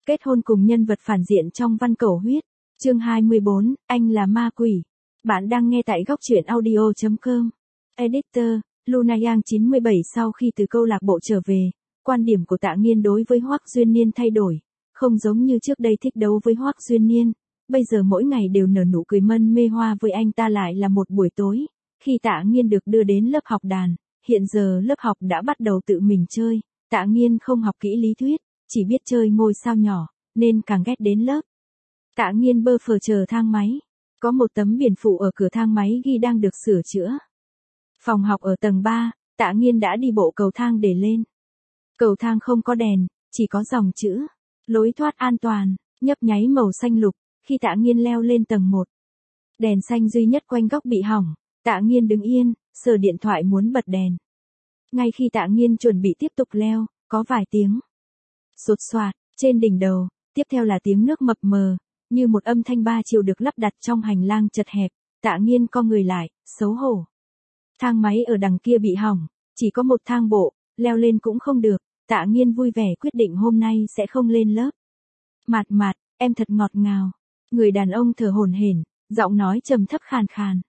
Kết hôn cùng nhân vật phản diện trong Văn Cẩu Huyết. Chương 24, anh là ma quỷ. Bạn đang nghe tại góc truyện audio.com. Editor, Lunayang 97. Sau khi từ câu lạc bộ trở về, quan điểm của Tạ Nghiên đối với Hoắc Duyên Niên thay đổi, không giống như trước đây thích đấu với Hoắc Duyên Niên, bây giờ mỗi ngày đều nở nụ cười mân mê hoa với anh ta. Lại là một buổi tối, khi Tạ Nghiên được đưa đến lớp học đàn, hiện giờ lớp học đã bắt đầu tự mình chơi, Tạ Nghiên không học kỹ lý thuyết, chỉ biết chơi ngôi sao nhỏ, nên càng ghét đến lớp. Tạ Nghiên bơ phờ chờ thang máy, có một tấm biển phụ ở cửa thang máy ghi đang được sửa chữa. Phòng học ở tầng 3, Tạ Nghiên đã đi bộ cầu thang để lên. Cầu thang không có đèn, chỉ có dòng chữ, lối thoát an toàn, nhấp nháy màu xanh lục, khi Tạ Nghiên leo lên tầng 1. Đèn xanh duy nhất quanh góc bị hỏng, Tạ Nghiên đứng yên, sờ điện thoại muốn bật đèn. Ngay khi Tạ Nghiên chuẩn bị tiếp tục leo, có vài tiếng xột xoạt trên đỉnh đầu, tiếp theo là tiếng nước mập mờ, như một âm thanh 3 chiều được lắp đặt trong hành lang chật hẹp. Tạ Nghiên co người lại, xấu hổ. Thang máy ở đằng kia bị hỏng, chỉ có một thang bộ, leo lên cũng không được. Tạ Nghiên vui vẻ quyết định hôm nay sẽ không lên lớp. Mạt mạt, em thật ngọt ngào. Người đàn ông thở hổn hển, giọng nói trầm thấp khàn khàn.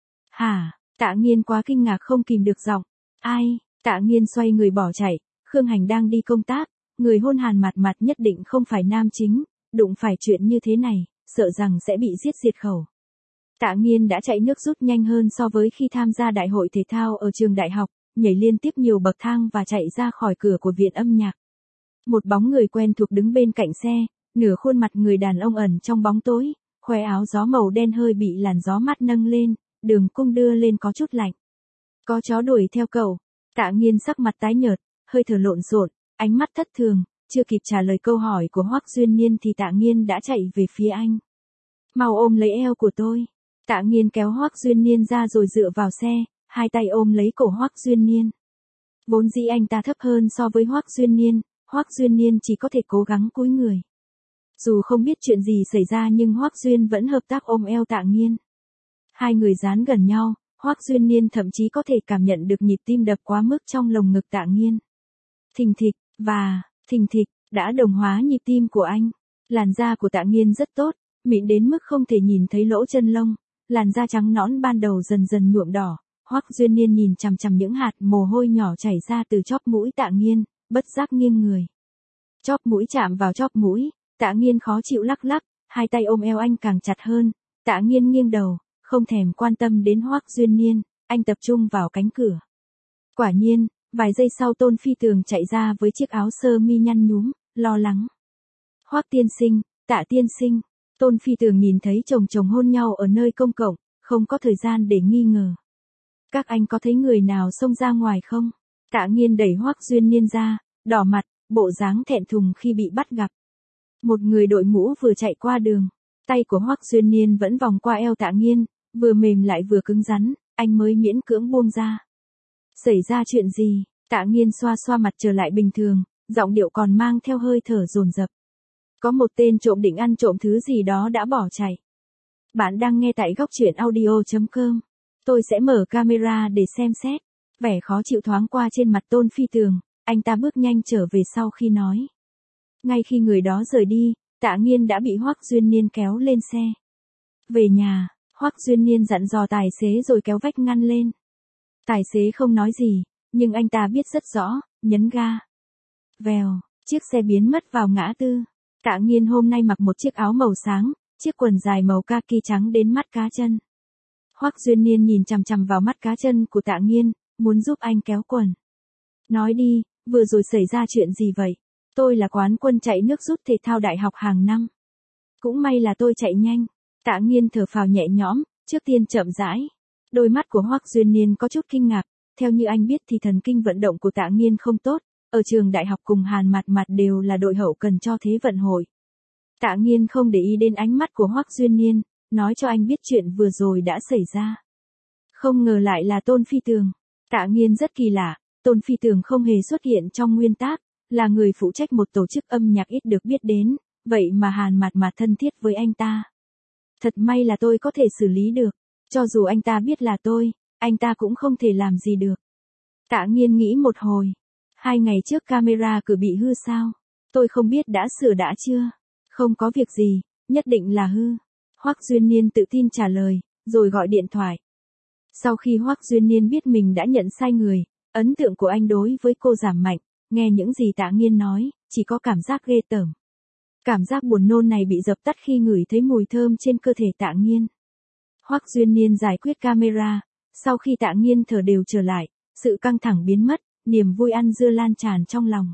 Hả? Tạ Nghiên quá kinh ngạc không kìm được giọng. Ai? Tạ Nghiên xoay người bỏ chạy. Khương Hành đang đi công tác, người hôn Hàn Mạt Mạt nhất định không phải nam chính, đụng phải chuyện như thế này, sợ rằng sẽ bị giết diệt khẩu. Tạ Nghiên đã chạy nước rút nhanh hơn so với khi tham gia đại hội thể thao ở trường đại học, nhảy liên tiếp nhiều bậc thang và chạy ra khỏi cửa của viện âm nhạc. Một bóng người quen thuộc đứng bên cạnh xe, nửa khuôn mặt người đàn ông ẩn trong bóng tối, khoe áo gió màu đen hơi bị làn gió mát nâng lên, đường cung đưa lên có chút lạnh. Có chó đuổi theo cậu. Tạ Nghiên sắc mặt tái nhợt, hơi thở lộn xộn, ánh mắt thất thường, chưa kịp trả lời câu hỏi của Hoắc Duyên Niên thì Tạ Nghiên đã chạy về phía anh. Mau ôm lấy eo của tôi. Tạ Nghiên kéo Hoắc Duyên Niên ra rồi dựa vào xe, hai tay ôm lấy cổ Hoắc Duyên Niên. Vốn dĩ anh ta thấp hơn so với Hoắc Duyên Niên chỉ có thể cố gắng cúi người. Dù không biết chuyện gì xảy ra nhưng Hoắc Duyên vẫn hợp tác ôm eo Tạ Nghiên. Hai người dán gần nhau, Hoắc Duyên Niên thậm chí có thể cảm nhận được nhịp tim đập quá mức trong lồng ngực Tạ Nghiên. Thình thịch, và, thình thịch, đã đồng hóa nhịp tim của anh. Làn da của Tạ Nghiên rất tốt, mịn đến mức không thể nhìn thấy lỗ chân lông, làn da trắng nõn ban đầu dần dần nhuộm đỏ. Hoắc Duyên Niên nhìn chằm chằm những hạt mồ hôi nhỏ chảy ra từ chóp mũi Tạ Nghiên, bất giác nghiêng người. Chóp mũi chạm vào chóp mũi, Tạ Nghiên khó chịu lắc lắc, hai tay ôm eo anh càng chặt hơn. Tạ Nghiên nghiêng đầu, không thèm quan tâm đến Hoắc Duyên Niên, anh tập trung vào cánh cửa. Quả nhiên, vài giây sau Tôn Phi Tường chạy ra với chiếc áo sơ mi nhăn nhúm, lo lắng. Hoắc tiên sinh, Tạ tiên sinh. Tôn Phi Tường nhìn thấy chồng hôn nhau ở nơi công cộng, không có thời gian để nghi ngờ. Các anh có thấy người nào xông ra ngoài không? Tạ Nghiên đẩy Hoắc Duyên Niên ra, đỏ mặt, bộ dáng thẹn thùng khi bị bắt gặp. Một người đội mũ vừa chạy qua đường, tay của Hoắc Duyên Niên vẫn vòng qua eo Tạ Nghiên, vừa mềm lại vừa cứng rắn, anh mới miễn cưỡng buông ra. Xảy ra chuyện gì? Tạ Nghiên xoa xoa mặt trở lại bình thường, giọng điệu còn mang theo hơi thở dồn dập. Có một tên trộm định ăn trộm thứ gì đó đã bỏ chạy. Bạn đang nghe tại góc truyện audio.com. Tôi sẽ mở camera để xem xét. Vẻ khó chịu thoáng qua trên mặt Tôn Phi Tường, anh ta bước nhanh trở về sau khi nói. Ngay khi người đó rời đi, Tạ Nghiên đã bị Hoắc Duyên Niên kéo lên xe. Về nhà, Hoắc Duyên Niên dặn dò tài xế rồi kéo vách ngăn lên. Tài xế không nói gì, nhưng anh ta biết rất rõ, nhấn ga. Vèo, chiếc xe biến mất vào ngã tư. Tạ Nghiên hôm nay mặc một chiếc áo màu sáng, chiếc quần dài màu kaki trắng đến mắt cá chân. Hoắc Duyên Niên nhìn chằm chằm vào mắt cá chân của Tạ Nghiên, muốn giúp anh kéo quần. Nói đi, vừa rồi xảy ra chuyện gì vậy? Tôi là quán quân chạy nước rút thể thao đại học hàng năm. Cũng may là tôi chạy nhanh. Tạ Nghiên thở phào nhẹ nhõm, trước tiên chậm rãi. Đôi mắt của Hoắc Duyên Niên có chút kinh ngạc, theo như anh biết thì thần kinh vận động của Tạ Nghiên không tốt, ở trường đại học cùng Hàn Mạt Mạt đều là đội hậu cần cho thế vận hội. Tạ Nghiên không để ý đến ánh mắt của Hoắc Duyên Niên, nói cho anh biết chuyện vừa rồi đã xảy ra. Không ngờ lại là Tôn Phi Tường. Tạ Nghiên rất kỳ lạ, Tôn Phi Tường không hề xuất hiện trong nguyên tác, là người phụ trách một tổ chức âm nhạc ít được biết đến, vậy mà Hàn Mạt Mạt thân thiết với anh ta. Thật may là tôi có thể xử lý được, cho dù anh ta biết là tôi, anh ta cũng không thể làm gì được. Tạ Nghiên nghĩ một hồi. 2 ngày trước camera cửa bị hư sao? Tôi không biết đã sửa đã chưa. Không có việc gì, nhất định là hư. Hoắc Duyên Niên tự tin trả lời, rồi gọi điện thoại. Sau khi Hoắc Duyên Niên biết mình đã nhận sai người, ấn tượng của anh đối với cô giảm mạnh, nghe những gì Tạ Nghiên nói, chỉ có cảm giác ghê tởm. Cảm giác buồn nôn này bị dập tắt khi ngửi thấy mùi thơm trên cơ thể Tạ Nghiên. Hoắc Duyên Niên giải quyết camera, sau khi Tạ Nghiên thở đều trở lại, sự căng thẳng biến mất, niềm vui ăn dưa lan tràn trong lòng.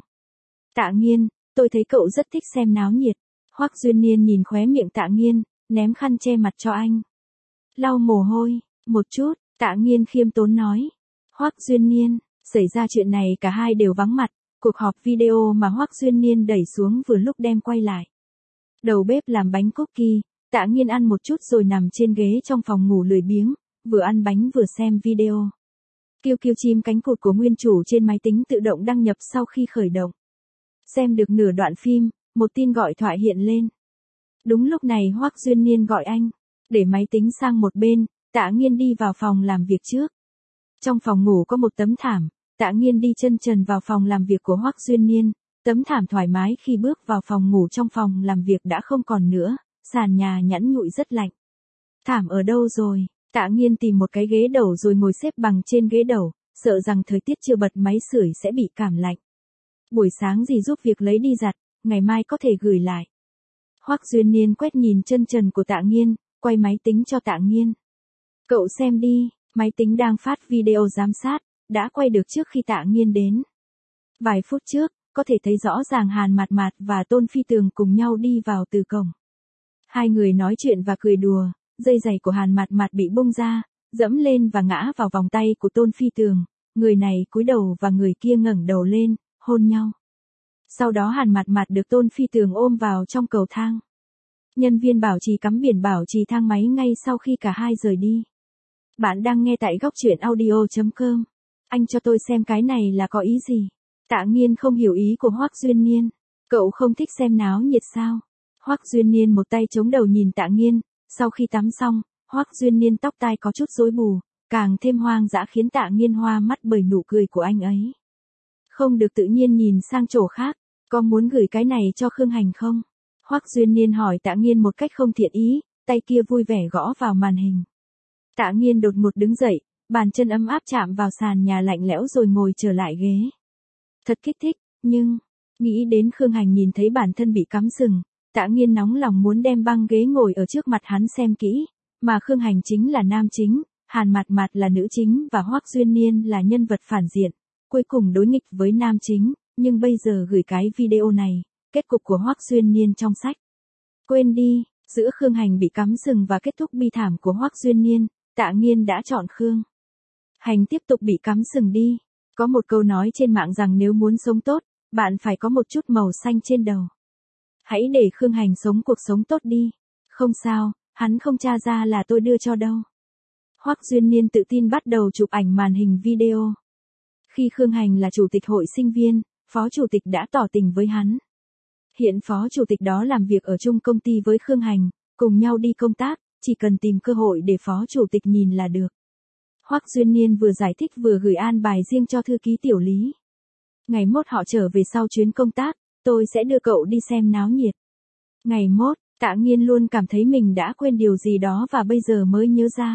Tạ Nghiên, tôi thấy cậu rất thích xem náo nhiệt. Hoắc Duyên Niên nhìn khóe miệng Tạ Nghiên, ném khăn che mặt cho anh. Lau mồ hôi, một chút, Tạ Nghiên khiêm tốn nói. Hoắc Duyên Niên, xảy ra chuyện này cả hai đều vắng mặt, cuộc họp video mà Hoắc Duyên Niên đẩy xuống vừa lúc đem quay lại. Đầu bếp làm bánh cookie, Tạ Nghiên ăn một chút rồi nằm trên ghế trong phòng ngủ lười biếng, vừa ăn bánh vừa xem video. Kêu kêu chim cánh cụt của nguyên chủ trên máy tính tự động đăng nhập sau khi khởi động. Xem được nửa đoạn phim, một tin gọi thoại hiện lên. Đúng lúc này Hoắc Duyên Niên gọi anh. Để máy tính sang một bên, Tạ Nghiên đi vào phòng làm việc trước. Trong phòng ngủ có một tấm thảm, Tạ Nghiên đi chân trần vào phòng làm việc của Hoắc Duyên Niên. Tấm thảm thoải mái khi bước vào phòng ngủ, trong phòng làm việc đã không còn nữa, sàn nhà nhẵn nhụi rất lạnh. Thảm ở đâu rồi? Tạ Nghiên tìm một cái ghế đầu rồi ngồi xếp bằng trên ghế đầu, sợ rằng thời tiết chưa bật máy sưởi sẽ bị cảm lạnh. Buổi sáng dì giúp việc lấy đi giặt, ngày mai có thể gửi lại. Hoắc Duyên Niên quét nhìn chân trần của Tạ Nghiên, quay máy tính cho Tạ Nghiên. Cậu xem đi, máy tính đang phát video giám sát, đã quay được trước khi Tạ Nghiên đến. Vài phút trước, có thể thấy rõ ràng Hàn Mạt Mạt và Tôn Phi Tường cùng nhau đi vào từ cổng. Hai người nói chuyện và cười đùa, dây giày của Hàn Mạt Mạt bị bung ra, dẫm lên và ngã vào vòng tay của Tôn Phi Tường, người này cúi đầu và người kia ngẩng đầu lên, hôn nhau. Sau đó Hàn Mạt Mạt được Tôn Phi Tường ôm vào trong cầu thang. Nhân viên bảo trì cắm biển bảo trì thang máy ngay sau khi cả hai rời đi. Bạn đang nghe tại góc truyện audio.com. Anh cho tôi xem cái này là có ý gì? Tạ Nghiên không hiểu ý của Hoắc Duyên Niên. Cậu không thích xem náo nhiệt sao? Hoắc Duyên Niên một tay chống đầu nhìn Tạ Nghiên. Sau khi tắm xong, Hoắc Duyên Niên tóc tai có chút rối bù, càng thêm hoang dã khiến Tạ Nghiên hoa mắt bởi nụ cười của anh ấy. Không được tự nhiên nhìn sang chỗ khác, có muốn gửi cái này cho Khương Hành không? Hoắc Duyên Niên hỏi Tạ Nghiên một cách không thiện ý, tay kia vui vẻ gõ vào màn hình. Tạ Nghiên đột ngột đứng dậy, bàn chân ấm áp chạm vào sàn nhà lạnh lẽo rồi ngồi trở lại ghế. Thật kích thích, nhưng, nghĩ đến Khương Hành nhìn thấy bản thân bị cắm sừng, Tạ Nghiên nóng lòng muốn đem băng ghế ngồi ở trước mặt hắn xem kỹ, mà Khương Hành chính là nam chính, Hàn Mạt Mạt là nữ chính và Hoắc Duyên Niên là nhân vật phản diện, cuối cùng đối nghịch với nam chính, nhưng bây giờ gửi cái video này, kết cục của Hoắc Duyên Niên trong sách. Quên đi, giữa Khương Hành bị cắm sừng và kết thúc bi thảm của Hoắc Duyên Niên, Tạ Nghiên đã chọn Khương Hành tiếp tục bị cắm sừng đi. Có một câu nói trên mạng rằng nếu muốn sống tốt, bạn phải có một chút màu xanh trên đầu. Hãy để Khương Hành sống cuộc sống tốt đi. Không sao, hắn không tra ra là tôi đưa cho đâu. Hoắc Duyên Niên tự tin bắt đầu chụp ảnh màn hình video. Khi Khương Hành là chủ tịch hội sinh viên, phó chủ tịch đã tỏ tình với hắn. Hiện phó chủ tịch đó làm việc ở chung công ty với Khương Hành, cùng nhau đi công tác, chỉ cần tìm cơ hội để phó chủ tịch nhìn là được. Hoắc Duyên Niên vừa giải thích vừa gửi an bài riêng cho thư ký Tiểu Lý. Ngày mốt họ trở về sau chuyến công tác, tôi sẽ đưa cậu đi xem náo nhiệt. Ngày mốt, Tạ Nghiên luôn cảm thấy mình đã quên điều gì đó và bây giờ mới nhớ ra.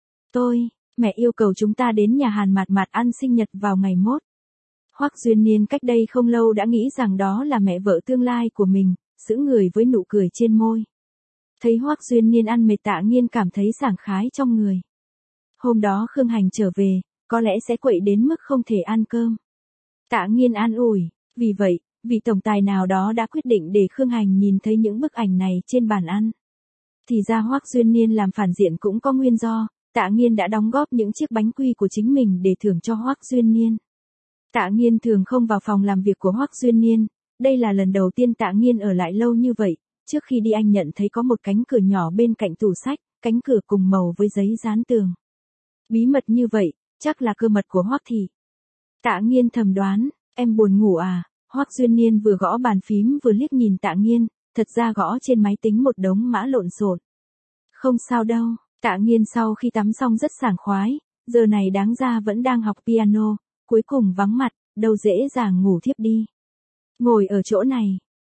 Mẹ yêu cầu chúng ta đến nhà Hàn Mạt Mạt ăn sinh nhật vào ngày mốt. Hoắc Duyên Niên cách đây không lâu đã nghĩ rằng đó là mẹ vợ tương lai của mình, sững người với nụ cười trên môi. Thấy Hoắc Duyên Niên ăn mệt, Tạ Nghiên cảm thấy sảng khái trong người. Hôm đó Khương Hành trở về, có lẽ sẽ quậy đến mức không thể ăn cơm. Tạ Nghiên an ủi, vì vậy, vị tổng tài nào đó đã quyết định để Khương Hành nhìn thấy những bức ảnh này trên bàn ăn. Thì ra Hoắc Duyên Niên làm phản diện cũng có nguyên do, Tạ Nghiên đã đóng góp những chiếc bánh quy của chính mình để thưởng cho Hoắc Duyên Niên. Tạ Nghiên thường không vào phòng làm việc của Hoắc Duyên Niên, đây là lần đầu tiên Tạ Nghiên ở lại lâu như vậy, trước khi đi anh nhận thấy có một cánh cửa nhỏ bên cạnh tủ sách, cánh cửa cùng màu với giấy dán tường. Bí mật như vậy, chắc là cơ mật của Hoắc thị. Tạ Nghiên thầm đoán, em buồn ngủ à? Hoắc Duyên Niên vừa gõ bàn phím vừa liếc nhìn Tạ Nghiên, thật ra gõ trên máy tính một đống mã lộn xộn. Không sao đâu, Tạ Nghiên sau khi tắm xong rất sảng khoái, giờ này đáng ra vẫn đang học piano, cuối cùng vắng mặt, đâu dễ dàng ngủ thiếp đi. Ngồi ở chỗ này,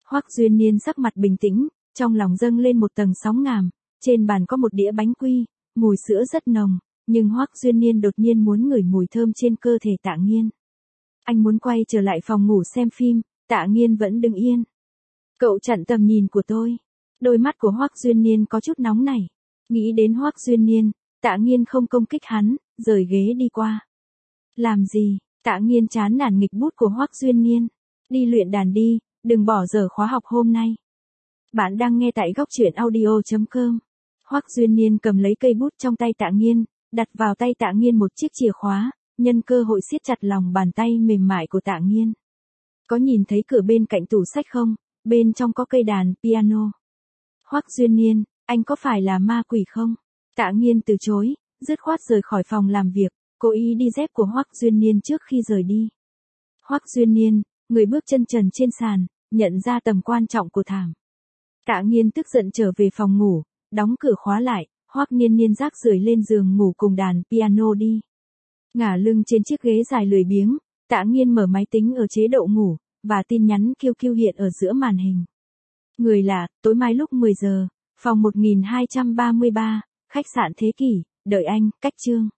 Hoắc Duyên Niên sắc mặt bình tĩnh, trong lòng dâng lên một tầng sóng ngàm, trên bàn có một đĩa bánh quy, mùi sữa rất nồng, nhưng Hoắc Duyên Niên đột nhiên muốn ngửi mùi thơm trên cơ thể Tạ Nghiên. Anh muốn quay trở lại phòng ngủ xem phim, Tạ Nghiên vẫn đứng yên. Cậu chặn tầm nhìn của tôi. Đôi mắt của Hoắc Duyên Niên có chút nóng nảy. Nghĩ đến Hoắc Duyên Niên, Tạ Nghiên không công kích hắn, rời ghế đi qua. Làm gì? Tạ Nghiên chán nản nghịch bút của Hoắc Duyên Niên. Đi luyện đàn đi, đừng bỏ dở khóa học hôm nay. Bạn đang nghe tại góc truyện audio.com. Hoắc Duyên Niên cầm lấy cây bút trong tay Tạ Nghiên, đặt vào tay Tạ Nghiên một chiếc chìa khóa, nhân cơ hội siết chặt lòng bàn tay mềm mại của Tạ Nghiên. Có nhìn thấy cửa bên cạnh tủ sách không? Bên trong có cây đàn piano. Hoắc Duyên Niên, anh có phải là ma quỷ không? Tạ Nghiên từ chối, dứt khoát rời khỏi phòng làm việc, cố ý đi dép của Hoắc Duyên Niên trước khi rời đi. Hoắc Duyên Niên, người bước chân trần trên sàn, nhận ra tầm quan trọng của thảm. Tạ Nghiên tức giận trở về phòng ngủ, đóng cửa khóa lại, Hoắc Niên Niên rác rưởi lên giường ngủ cùng đàn piano đi. Ngả lưng trên chiếc ghế dài lười biếng, Tạ Nghiên mở máy tính ở chế độ ngủ, và tin nhắn QQ hiện ở giữa màn hình. Người lạ, tối mai lúc 10 giờ, phòng 1233, khách sạn Thế Kỷ, đợi anh, cách chương.